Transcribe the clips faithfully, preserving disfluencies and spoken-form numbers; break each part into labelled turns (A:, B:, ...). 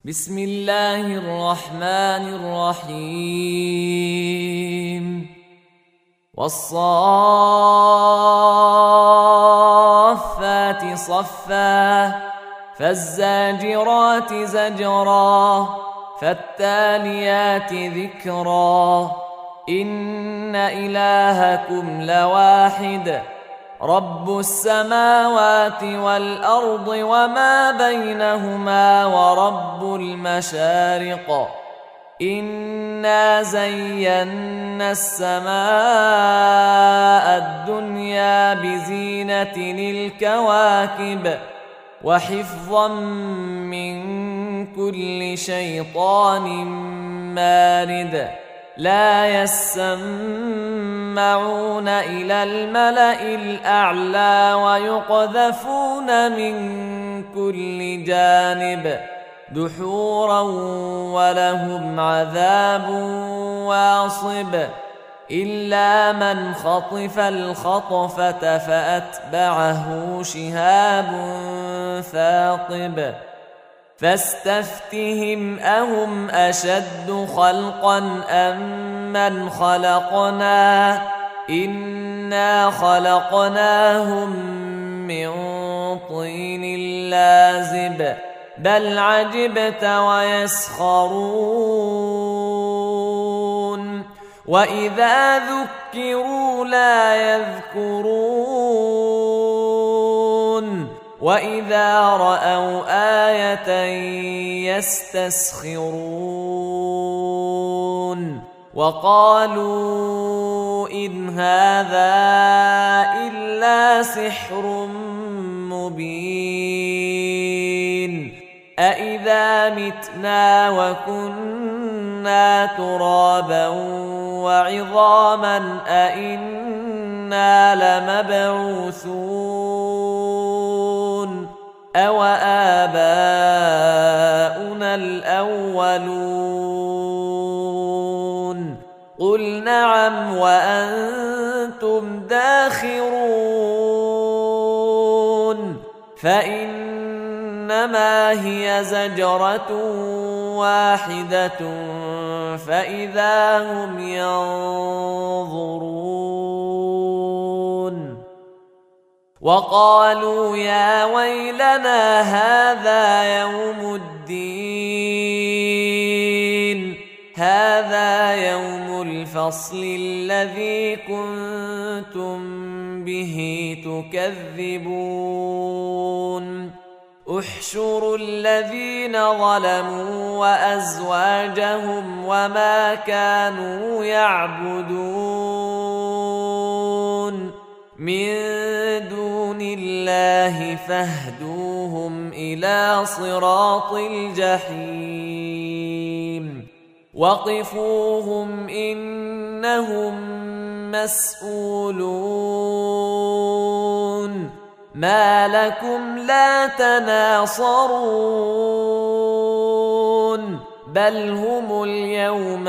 A: بسم الله الرحمن الرحيم والصافات صفا فالزاجرات زجرا فالتاليات ذكرا إن إلهكم لواحد رب السماوات والأرض وما بينهما ورب المشارق إنا زينا السماء الدنيا بزينة الكواكب وحفظا من كل شيطان مارد لا يسمعون إلى الملأ الأعلى ويقذفون من كل جانب دحورا ولهم عذاب واصب إلا من خطف الخطفة فأتبعه شهاب ثاقب فاستفتهم أهم أشد خلقا أم من خلقنا إنا خلقناهم من طين لازب بل عجبت ويسخرون وإذا ذكروا لا يذكرون وإذا رأوا آية يستسخرون وقالوا إن هذا إلا سحر مبين أإذا متنا وكنا ترابا وعظاما أإنا لمبعوثون أو آباؤنا الأولون قل نعم وأنتم داخرون فإنما هي زجرة واحدة فإذا هم ينظرون وقالوا يا ويلنا هذا يوم الدين هذا يوم الفصل الذي كنتم به تكذبون احشروا الذين ظلموا وأزواجهم وما كانوا يعبدون من دون الله فاهدوهم إلى صراط الجحيم وقفوهم إنهم مسؤولون ما لكم لا تناصرون بل هم اليوم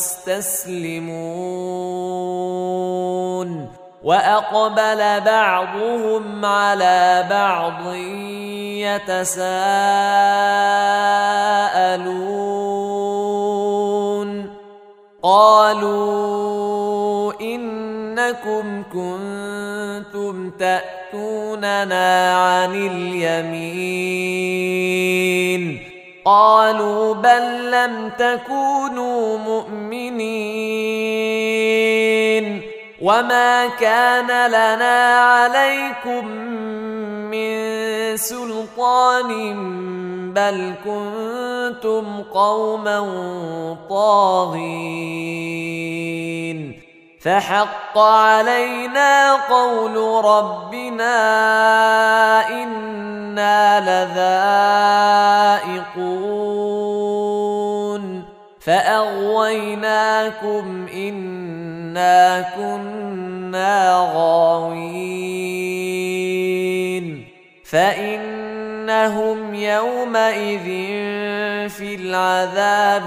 A: مستسلمون وأقبل بعضهم على بعض يتساءلون قالوا إنكم كنتم تأتوننا عن اليمين قالوا بل لم تكونوا مؤمنين وما كان لنا عليكم من سلطان بل كنتم قوما طاغين فحق علينا قول ربنا إنا لذائقون فأغويناكم إنا كنا غاوين فإنهم يومئذ في العذاب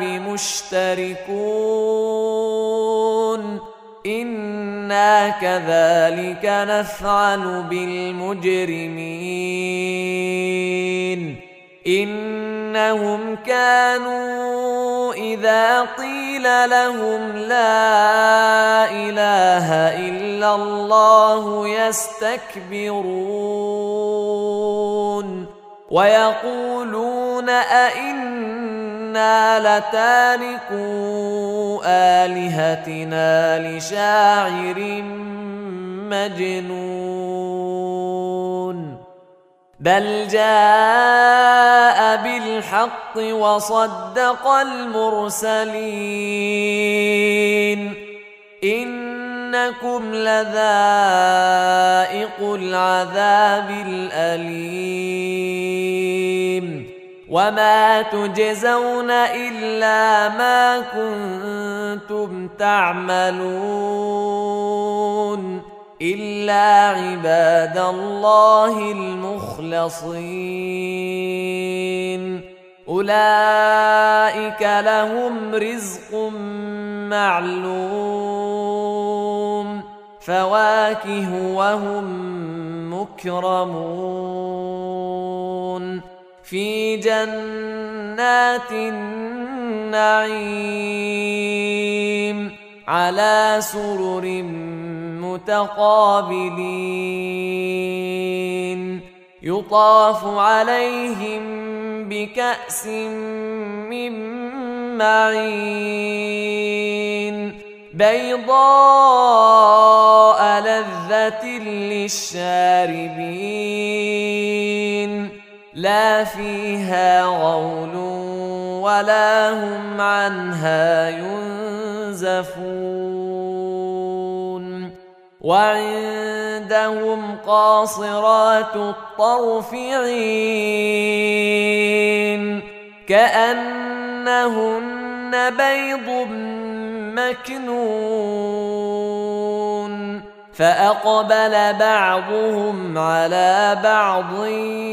A: مشتركون إنا كذلك نفعل بالمجرمين إنهم كانوا إذا قيل لهم لا إله إلا الله يستكبرون ويقولون أئنا لتاركو آلهتنا لشاعر مجنون بل جاء بالحق وصدق المرسلين إنكم لذائق العذاب الأليم وما تجزون إلا ما كنتم تعملون إلا عباد الله المخلصين أولئك لهم رزق معلوم فواكه وهم مكرمون في جنات النعيم على سرر متقابلين يطاف عليهم بكأس من معين بيضاء لذة للشاربين لا فيها غول ولا هم عنها ينزفون وعندهم قاصرات الطرف عين كأنهن بيض مكنون فأقبل بعضهم على بعض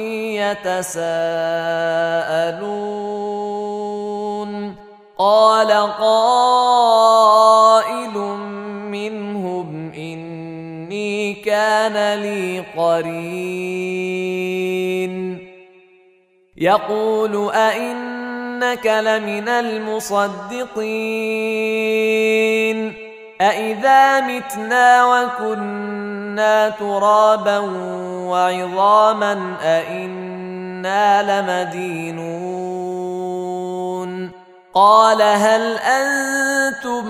A: يتساءلون قال قائل منهم إني كان لي قرين يقول أئنك لمن المصدقين أإذا متنا وكنا ترابا وعظاما أئنا لمدينون قال هل أنتم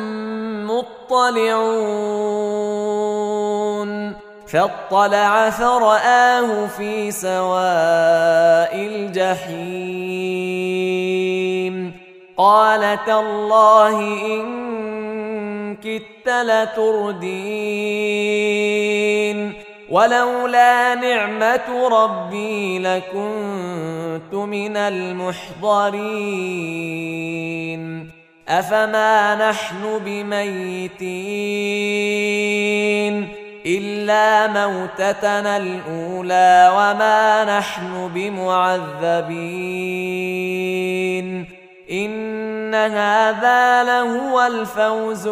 A: مطلعون فاطلع فرآه في سواء الجحيم قال تالله إن كدت لتردين ولولا نعمة ربي لكنت من المحضرين أفما نحن بميتين إلا موتتنا الأولى وما نحن بمعذبين إن هذا لهو الفوز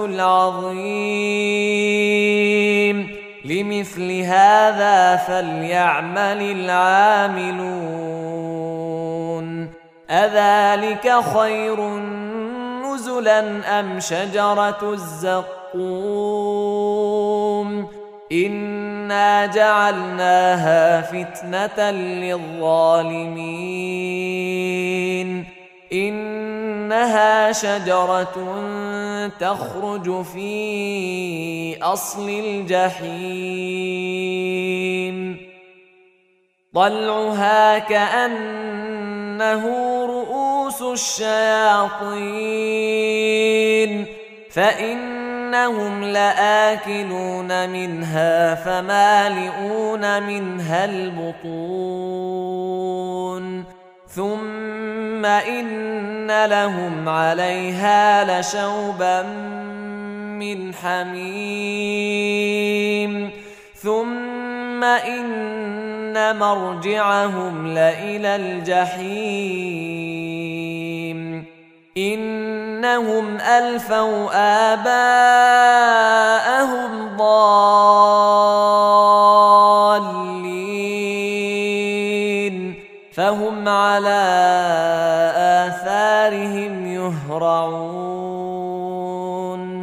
A: العظيم لمثل هذا فليعمل العاملون أذلك خير نزلا أم شجرة الزقوم إنا جعلناها فتنة للظالمين إنها شجرة تخرج في أصل الجحيم طلعها كأنه رؤوس الشياطين فإنهم لآكلون منها فمالئون منها البطون ثم إن لهم عليها لشوبا من حميم ثم إن مرجعهم لإلى الجحيم إنهم ألفوا آباءهم ضالين فهم على يهرعون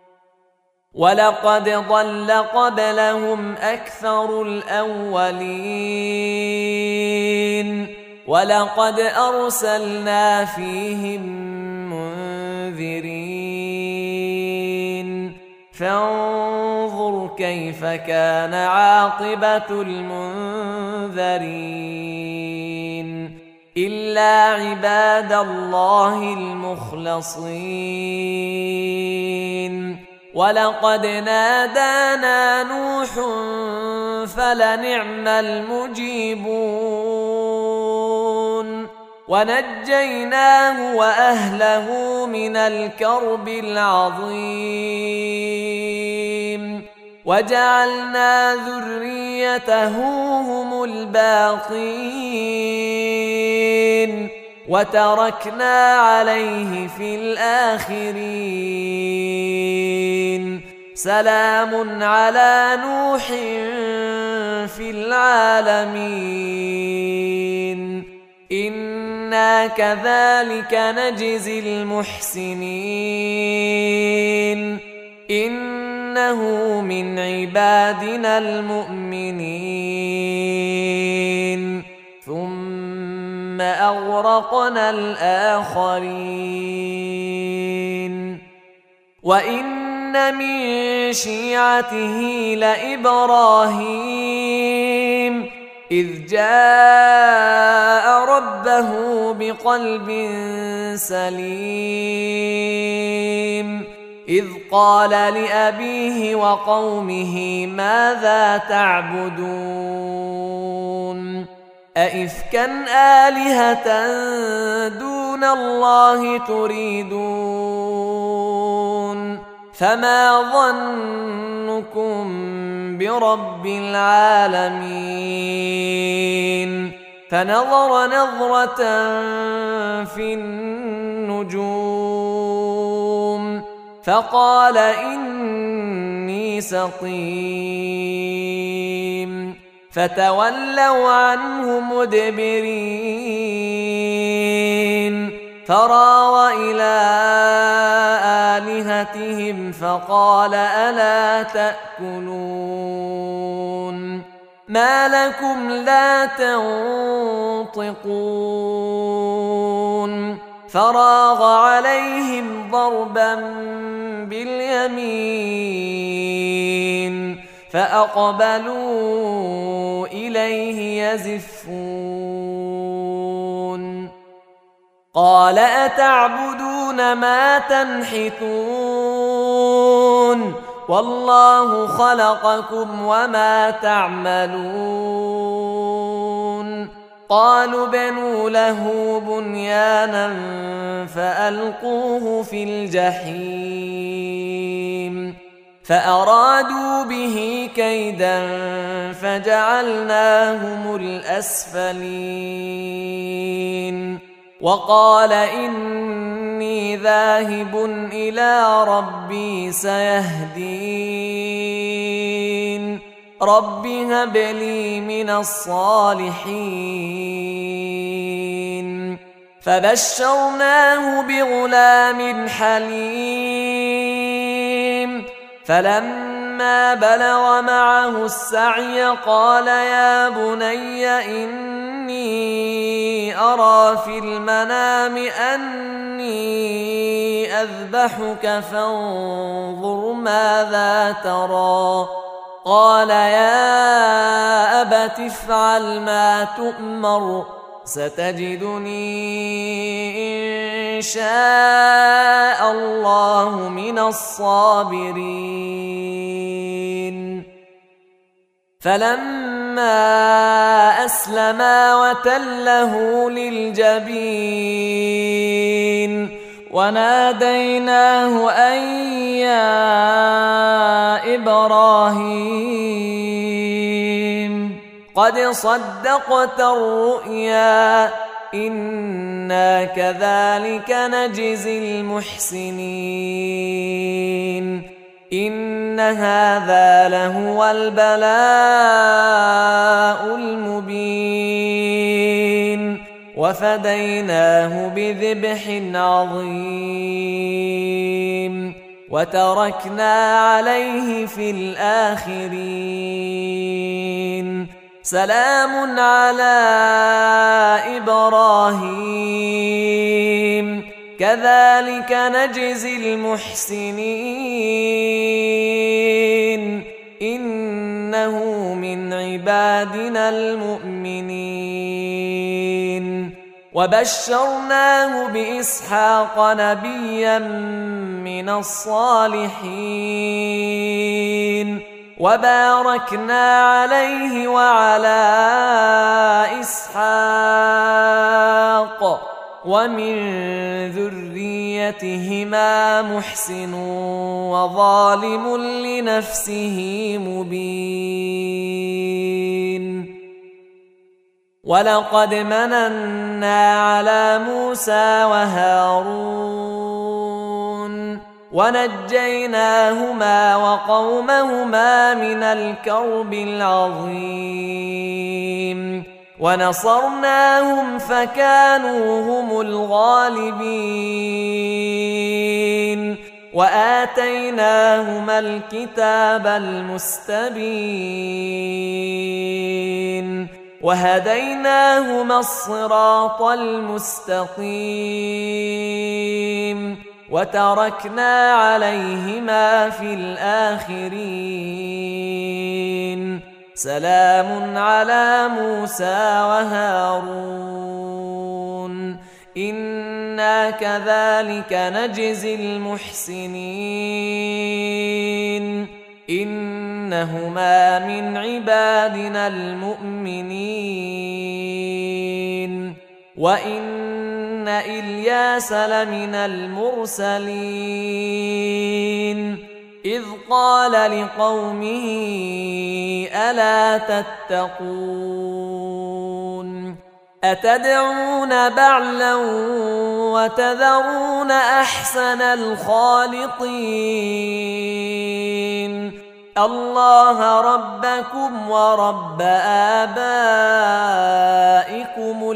A: ولقد ضل قبلهم أكثر الأولين ولقد أرسلنا فيهم منذرين فانظر كيف كان عاقبة المنذرين إلا عباد الله المخلصين ولقد نادانا نوح فلنعم المجيبون ونجيناه وأهله من الكرب العظيم وجعلنا ذريته هم الباقين وتركنا عليه في الآخرين سلام على نوح في العالمين إنا كذلك نجزي المحسنين إنه من عبادنا المؤمنين ثم أغرقنا الآخرين وإن من شيعته لإبراهيم إذ جاء ربه بقلب سليم إذ قال لأبيه وقومه ماذا تعبدون أئفكا آلهة دون الله تريدون فما ظنكم برب العالمين فنظر نظرة في النجوم فقال إني سقيم فتولوا عنه مدبرين فراغ إلى آلهتهم فقال ألا تأكلون ما لكم لا تنطقون فراغ عليهم ضربا باليمين فأقبلوا إليه يزفون قال أتعبدون ما تنحتون والله خلقكم وما تعملون قالوا بنوا له بنيانا فألقوه في الجحيم فأرادوا به كيدا فجعلناهم الأسفلين وقال إني ذاهب إلى ربي سيهدين رب هب لي من الصالحين فبشرناه بغلام حليم فلما بلغ معه السعي قال يا بني إني أرى في المنام أني أذبحك فانظر ماذا ترى قال يا أبت افعل ما تؤمر ستجدني إن شاء الله من الصابرين فلما أسلما وتله للجبين وناديناه أن يا إبراهيم قد صدقت الرؤيا إنا كذلك نجزي المحسنين إن هذا لهو البلاء المبين وفديناه بذبح عظيم وتركنا عليه في الآخرين سلام على إبراهيم كذلك نجزي المحسنين إنه من عبادنا المؤمنين وبشرناه بإسحاق نبيا من الصالحين وباركنا عليه وعلى إسحاق ومن ذريتهما محسن وظالم لنفسه مبين ولقد مننا على موسى وهارون ونجيناهما وقومهما من الكرب العظيم ونصرناهم فكانوا هم الغالبين وآتيناهما الكتاب المستبين وهديناهما الصراط المستقيم وتركنا عليهما في الآخرين سلام على موسى وهارون إنا كذلك نجزي المحسنين إنهما من عبادنا المؤمنين وإن إلياس لمن المرسلين إذ قال لقومه ألا تتقون أتدعون بعلا وتذرون أحسن الخالقين الله ربكم ورب آبائكم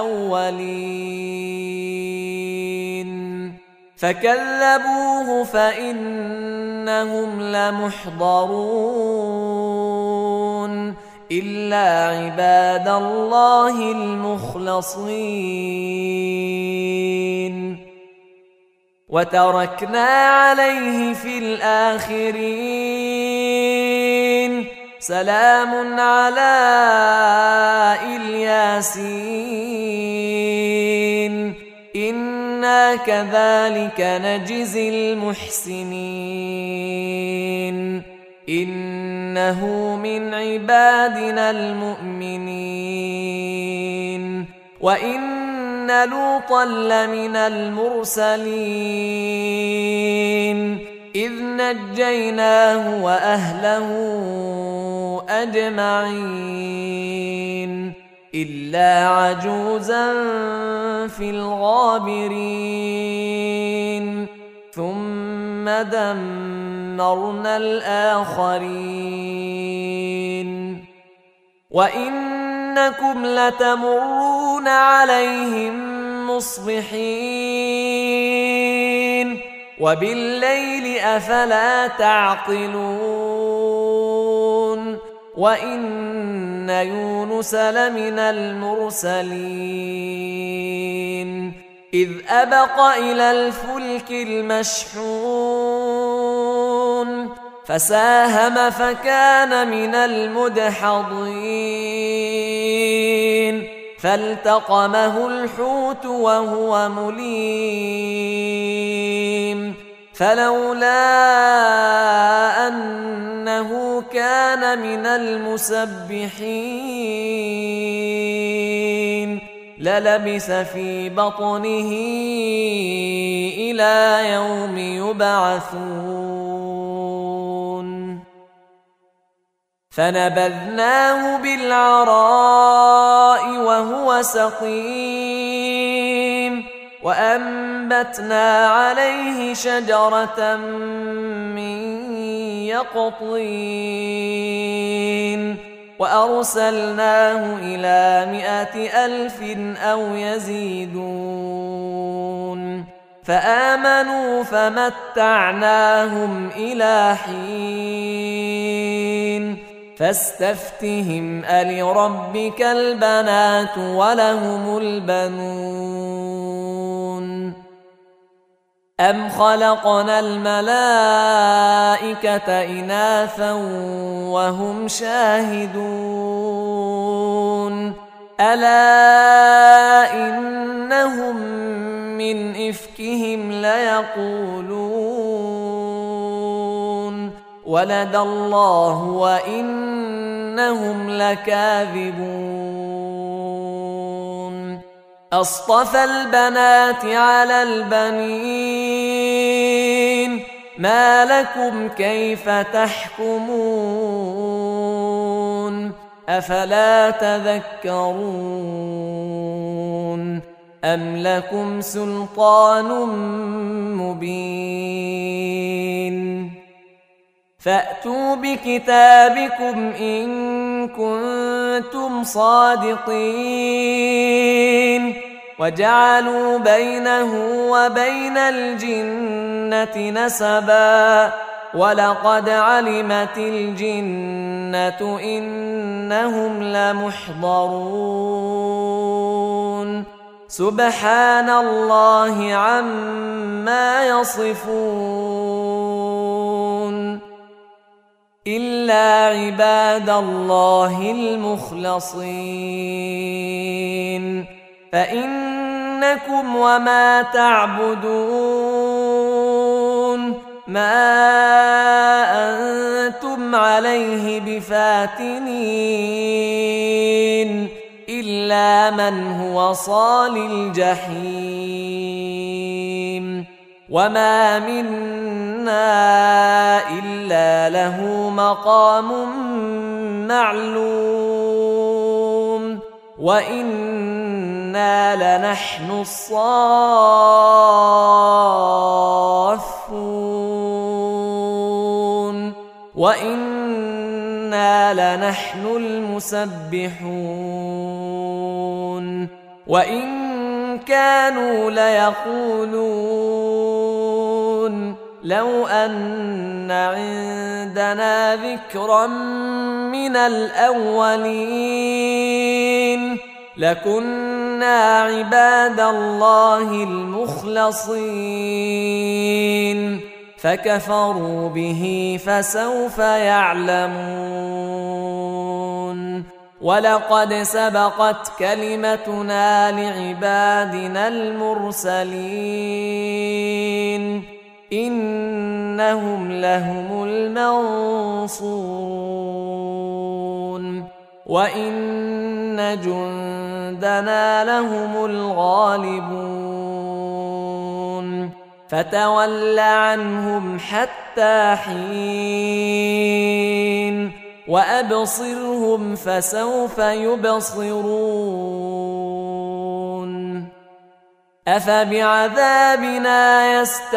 A: الأولين فكذبوه فإنهم لمحضرون إلا عباد الله المخلصين وتركنا عليه في الآخرين سلام على الياسين إنا كذلك نجزي المحسنين إنه من عبادنا المؤمنين وإن لوطا لمن المرسلين إذ نجيناه وأهله أجمعين إلا عجوزا في الغابرين ثم دمرنا الآخرين وإنكم لتمرون عليهم مصبحين وبالليل أفلا تعقلون وإن يونس لمن المرسلين إذ أبق إلى الفلك المشحون فساهم فكان من المدحضين فالتقمه الحوت وهو مليم فلولا أنه كان من المسبحين للبث في بطنه إلى يوم يبعثون فنبذناه بالعراء وهو سقيم وأنبتنا عليه شجرة من يقطين وأرسلناه إلى مائة ألف أو يزيدون فآمنوا فمتعناهم إلى حين فاستفتهم ألربك البنات ولهم البنون أم خلقنا الملائكة إناثا وهم شاهدون ألا إنهم من إفكهم ليقولون ولد الله وإنهم لكاذبون أصطفى البنات على البنين ما لكم كيف تحكمون أفلا تذكرون أم لكم سلطان مبين فأتوا بكتابكم إن كنتم صادقين وجعلوا بينه وبين الجنة نسبا ولقد علمت الجنة إنهم لمحضرون سبحان الله عما يصفون إلا عباد الله المخلصين فإنكم وما تعبدون ما أنتم عليه بفاتنين إلا من هو صال الجحيم وما منا إلا له مقام معلوم وإنا لنحن الصافون وإنا لنحن المسبحون وإن كانوا ليقولون لو أن عندنا ذكرا من الأولين لكنا عباد الله المخلصين فكفروا به فسوف يعلمون ولقد سبقت كلمتنا لعبادنا المرسلين إنهم لهم المنصورون وإن جندنا لهم الغالبون فتول عنهم حتى حين وأبصرهم فسوف يبصرون أفبعذابنا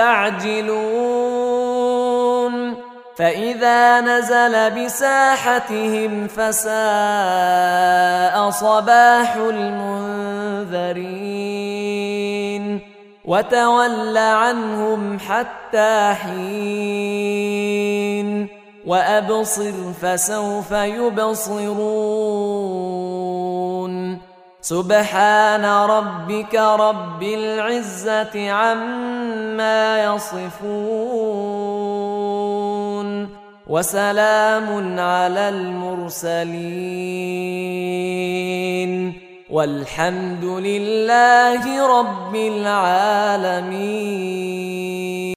A: يستعجلون فإذا نزل بساحتهم فساء صباح المنذرين وتول عنهم حتى حين وأبصر فسوف يبصرون سبحان ربك رب العزة عما يصفون وسلام على المرسلين والحمد لله رب العالمين.